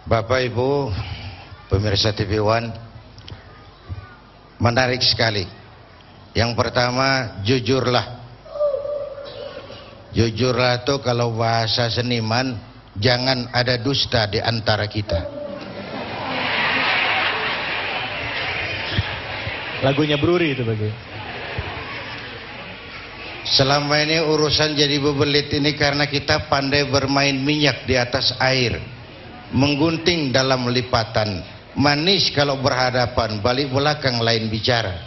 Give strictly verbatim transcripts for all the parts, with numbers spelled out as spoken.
Bapak Ibu pemirsa T V One, menarik sekali. Yang pertama, jujurlah. Jujurlah itu kalau bahasa seniman, jangan ada dusta di antara kita. Lagunya Bruri itu bagi. Selama ini urusan jadi bebelit ini karena kita pandai bermain minyak di atas air, menggunting dalam lipatan, manis kalau berhadapan, balik belakang lain bicara.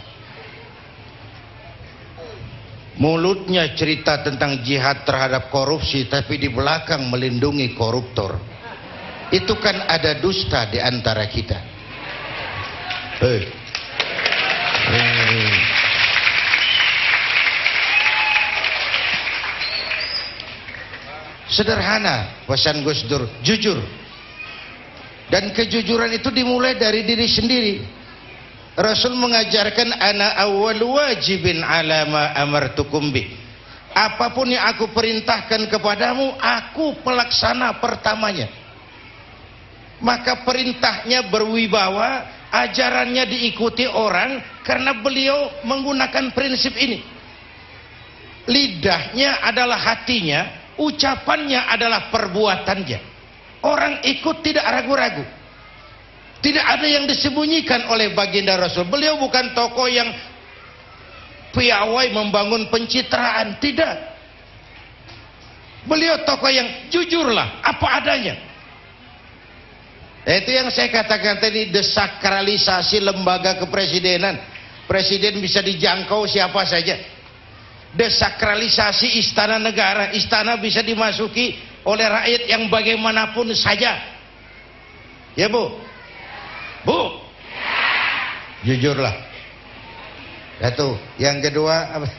Mulutnya cerita tentang jihad terhadap korupsi, tapi di belakang melindungi koruptor. Itu kan ada dusta di antara kita. Hei. Hei. Sederhana pesan Gus Dur, jujur. Dan kejujuran itu dimulai dari diri sendiri. Rasul mengajarkan ana awwal wajibin ala ma amartukum bi. Apapun yang aku perintahkan kepadamu, aku pelaksana pertamanya. Maka perintahnya berwibawa, ajarannya diikuti orang karena beliau menggunakan prinsip ini. Lidahnya adalah hatinya, ucapannya adalah perbuatannya. Orang ikut tidak ragu-ragu. Tidak ada yang disembunyikan oleh baginda Rasul. Beliau bukan tokoh yang piawai membangun pencitraan, tidak. Beliau tokoh yang jujurlah apa adanya. Itu yang saya katakan tadi, desakralisasi lembaga kepresidenan. Presiden bisa dijangkau siapa saja. Desakralisasi istana negara, istana bisa dimasuki oleh rakyat yang bagaimanapun saja. Ya Bu? Bu, jujurlah. Satu. Yang kedua apa?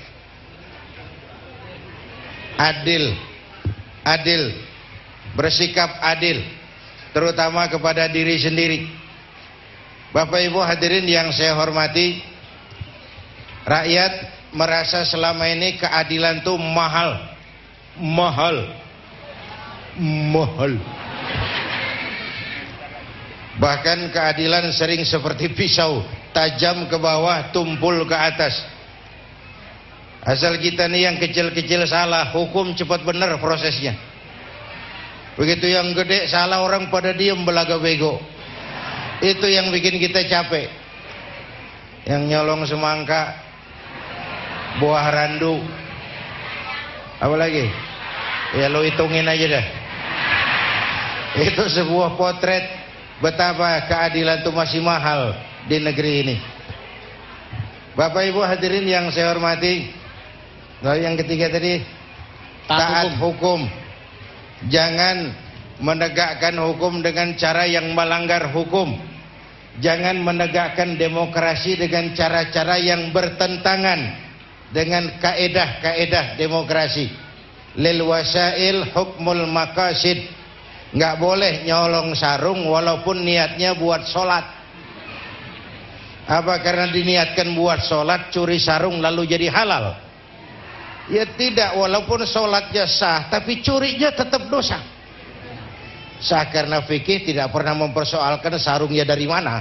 Adil. Adil. Bersikap adil, terutama kepada diri sendiri. Bapak Ibu hadirin yang saya hormati, rakyat merasa selama ini keadilan itu mahal. Mahal. Mahal. Bahkan keadilan sering seperti pisau, tajam ke bawah, tumpul ke atas. Asal kita nih yang kecil-kecil salah, hukum cepat benar prosesnya. Begitu yang gede salah, orang pada diem belaga bego. Itu yang bikin kita capek. Yang nyolong semangka, buah randu, apa lagi? Ya lo hitungin aja dah. Itu sebuah potret betapa keadilan itu masih mahal di negeri ini. Bapak Ibu hadirin yang saya hormati, lalu yang ketiga tadi, taat, taat hukum. hukum. Jangan menegakkan hukum dengan cara yang melanggar hukum. Jangan menegakkan demokrasi dengan cara-cara yang bertentangan dengan kaedah-kaedah demokrasi. Lil wasail hukmul maqasid. Nggak boleh nyolong sarung walaupun niatnya buat sholat. Apa karena diniatkan buat sholat curi sarung lalu jadi halal? Ya tidak, walaupun sholatnya sah tapi curinya tetap dosa. Sah karena fikih tidak pernah mempersoalkan sarungnya dari mana.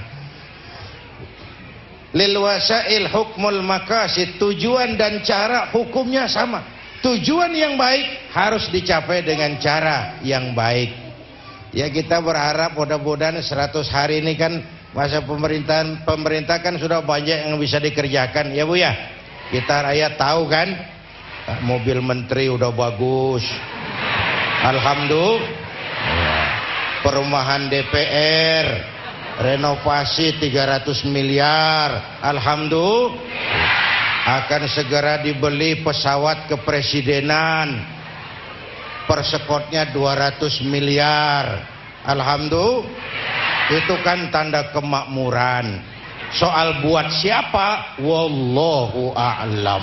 Lil wasail hukmul maqasid, tujuan dan cara hukumnya sama. Tujuan yang baik harus dicapai dengan cara yang baik. Ya kita berharap mudah-mudahan seratus hari ini kan masa pemerintahan pemerintah kan sudah banyak yang bisa dikerjakan ya Bu ya. Kita rakyat tahu kan, mobil menteri udah bagus, alhamdulillah. Perumahan D P R renovasi tiga ratus miliar, alhamdulillah. Akan segera dibeli pesawat kepresidenan, persekotnya dua ratus miliar, alhamdulillah. Itu kan tanda kemakmuran. Soal buat siapa, wallahu a'lam.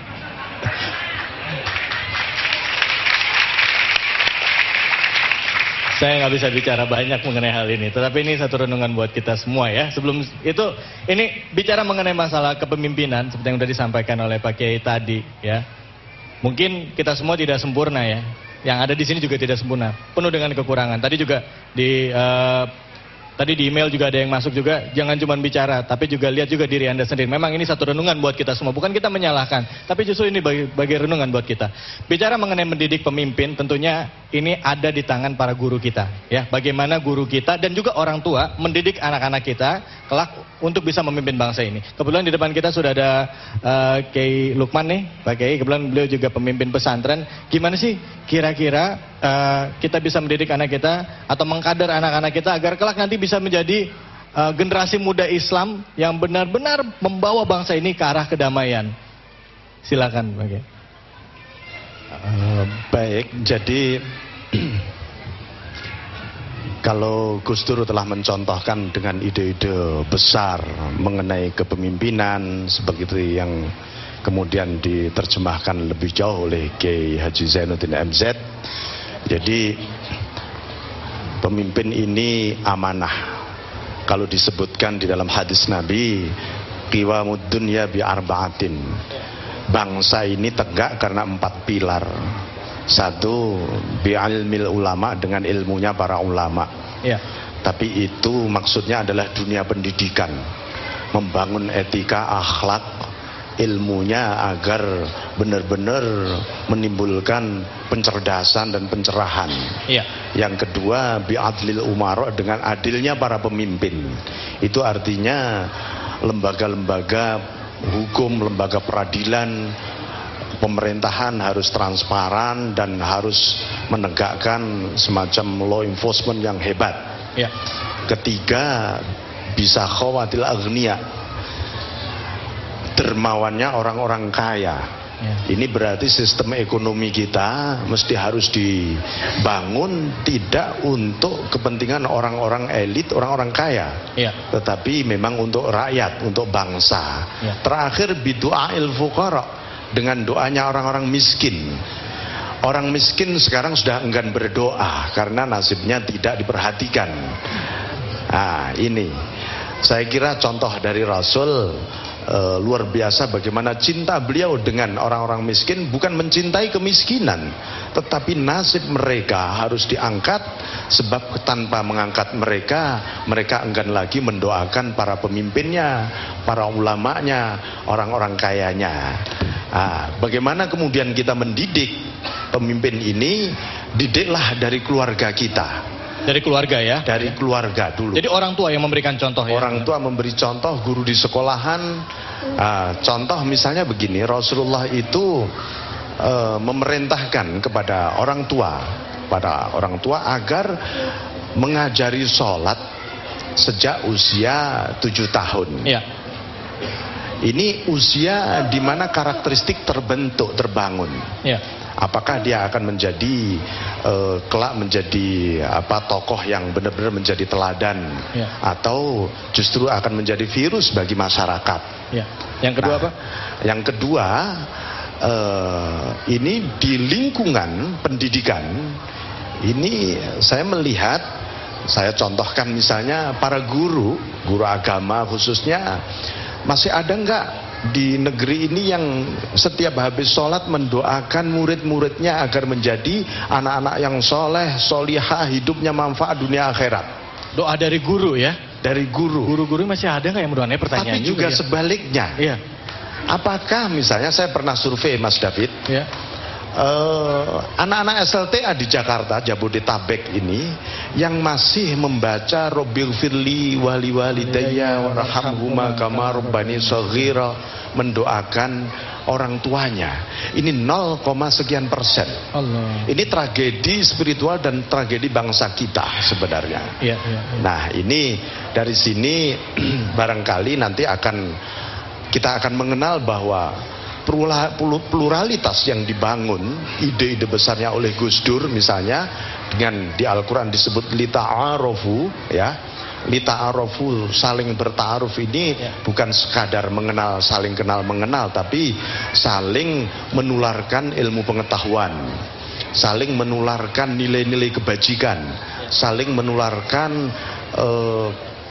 Saya nggak bisa bicara banyak mengenai hal ini, tetapi ini satu renungan buat kita semua ya. Sebelum itu, ini bicara mengenai masalah kepemimpinan seperti yang sudah disampaikan oleh Pak Kiai tadi ya. Mungkin kita semua tidak sempurna ya. Yang ada di sini juga tidak sempurna, penuh dengan kekurangan. Tadi juga di uh, Tadi di email juga ada yang masuk juga, jangan cuma bicara, tapi juga lihat juga diri Anda sendiri. Memang ini satu renungan buat kita semua, bukan kita menyalahkan, tapi justru ini bagi, bagi renungan buat kita. Bicara mengenai mendidik pemimpin, tentunya ini ada di tangan para guru kita. Ya, bagaimana guru kita dan juga orang tua mendidik anak-anak kita kelak untuk bisa memimpin bangsa ini. Kebetulan di depan kita sudah ada uh, Kiai Lukman nih, Pak Kiai, kebetulan beliau juga pemimpin pesantren. Gimana sih kira-kira uh, kita bisa mendidik anak kita atau mengkader anak-anak kita agar kelak nanti bisa menjadi uh, generasi muda Islam yang benar-benar membawa bangsa ini ke arah kedamaian. Silakan, Pak Kiai. Uh, baik, jadi kalau Gus Dur telah mencontohkan dengan ide-ide besar mengenai kepemimpinan seperti yang kemudian diterjemahkan lebih jauh oleh Kiai Haji Zainuddin M Z. Jadi pemimpin ini amanah. Kalau disebutkan di dalam hadis Nabi, qiwamud dunya bi arba'atin. Bangsa ini tegak karena empat pilar. Satu, bi'ilmil ulama, dengan ilmunya para ulama. Ya. Tapi itu maksudnya adalah dunia pendidikan, membangun etika, akhlak, ilmunya agar benar-benar menimbulkan pencerdasan dan pencerahan. Ya. Yang kedua, bi'adlil umara, dengan adilnya para pemimpin. Itu artinya lembaga-lembaga hukum, lembaga peradilan, pemerintahan harus transparan dan harus menegakkan semacam law enforcement yang hebat. Ya. Ketiga, bisa khawatil agniya, dermawannya orang-orang kaya. Ya. Ini berarti sistem ekonomi kita mesti harus dibangun tidak untuk kepentingan orang-orang elit, orang-orang kaya, Ya. tetapi memang untuk rakyat, untuk bangsa. Ya. Terakhir, bidu'ail fuqara, dengan doanya orang-orang miskin. Orang miskin sekarang sudah enggan berdoa karena nasibnya tidak diperhatikan. Nah, ini saya kira contoh dari Rasul uh, luar biasa bagaimana cinta beliau dengan orang-orang miskin, bukan mencintai kemiskinan, tetapi nasib mereka harus diangkat, sebab tanpa mengangkat mereka, mereka enggan lagi mendoakan para pemimpinnya, para ulamanya, orang-orang kayanya. Nah, bagaimana kemudian kita mendidik pemimpin ini? Didiklah dari keluarga kita. Dari keluarga ya? Dari keluarga dulu. Jadi orang tua yang memberikan contoh ya? Orang tua memberi contoh, guru di sekolahan. Nah, contoh misalnya begini, Rasulullah itu uh, memerintahkan kepada orang tua, pada orang tua agar mengajari sholat sejak usia tujuh tahun. Iya. Ini usia di mana karakteristik terbentuk, terbangun. Ya. Apakah dia akan menjadi uh, kelak menjadi apa tokoh yang benar-benar menjadi teladan, ya, atau justru akan menjadi virus bagi masyarakat? Ya. Yang kedua, nah, apa? Yang kedua, uh, ini di lingkungan pendidikan ini saya melihat, saya contohkan misalnya para guru, guru agama khususnya. Masih ada enggak di negeri ini yang setiap habis sholat mendoakan murid-muridnya agar menjadi anak-anak yang soleh, solihah, hidupnya manfaat dunia akhirat? Doa dari guru ya? Dari guru. Guru-guru masih ada nggak yang mendoakan? Pertanyaan Tapi juga, juga ya? Sebaliknya. Iya. Apakah misalnya saya pernah survei, Mas David, ya, Uh, anak-anak S L T A di Jakarta, Jabodetabek ini yang masih membaca Robbil Firli wali walidayya warhamhuma kama rabbani shaghira, mendoakan orang tuanya, ini nol, sekian persen. Allah. Ini tragedi spiritual dan tragedi bangsa kita sebenarnya. Ya, ya, ya. Nah, ini dari sini barangkali nanti akan kita akan mengenal bahwa pluralitas yang dibangun, ide-ide besarnya oleh Gus Dur misalnya, dengan di Al-Quran disebut lita'arofu, ya, lita'arofu, saling berta'aruf ini ya, bukan sekadar mengenal, saling kenal mengenal, tapi saling menularkan ilmu pengetahuan, saling menularkan nilai-nilai kebajikan, saling menularkan eh,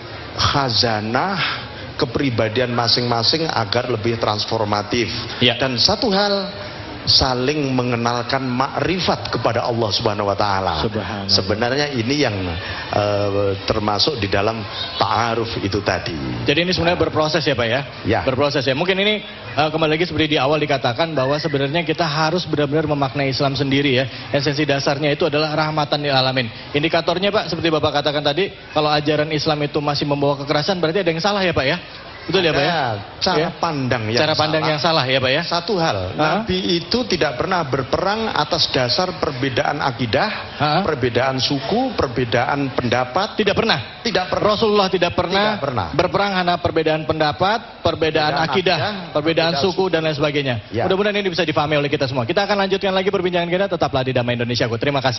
khazanah kepribadian masing-masing agar lebih transformatif. Ya. Dan satu hal, saling mengenalkan makrifat kepada Allah Subhanahu wa taala. Sebenarnya ini yang uh, termasuk di dalam ta'aruf itu tadi. Jadi ini sebenarnya berproses ya Pak ya? Ya. Berproses ya. Mungkin ini uh, kembali lagi seperti di awal dikatakan bahwa sebenarnya kita harus benar-benar memaknai Islam sendiri ya. Esensi dasarnya itu adalah rahmatan lil alamin. Indikatornya Pak seperti Bapak katakan tadi, kalau ajaran Islam itu masih membawa kekerasan berarti ada yang salah ya Pak ya? Betul ya Pak ya? Cara ya? pandang yang Cara pandang salah. yang salah ya Pak ya? Satu hal, uh-huh. Nabi itu tidak pernah berperang atas dasar perbedaan akidah, uh-huh. perbedaan suku, perbedaan pendapat. Tidak pernah? Tidak pernah. Rasulullah tidak pernah, tidak pernah. berperang karena perbedaan pendapat, perbedaan, perbedaan akidah, akidah, perbedaan, perbedaan suku dan lain sebagainya. Ya. Mudah-mudahan ini bisa difahami oleh kita semua. Kita akan lanjutkan lagi perbincangan kita, tetaplah di Damai Indonesia. Terima kasih.